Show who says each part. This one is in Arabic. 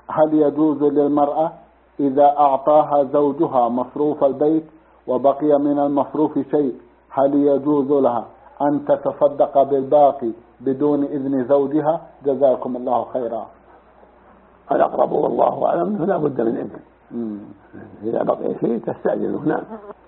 Speaker 1: هل يجوز للمرأة إذا أعطاها زوجها مصروف البيت وبقي من المصروف شيء، هل يجوز لها أن تتصدق بالباقي بدون إذن زوجها؟ جزاكم الله خيرا.
Speaker 2: الأقرب والله أعلم لا بد من إذن. إذا بقي شيء تستأذنه. نعم.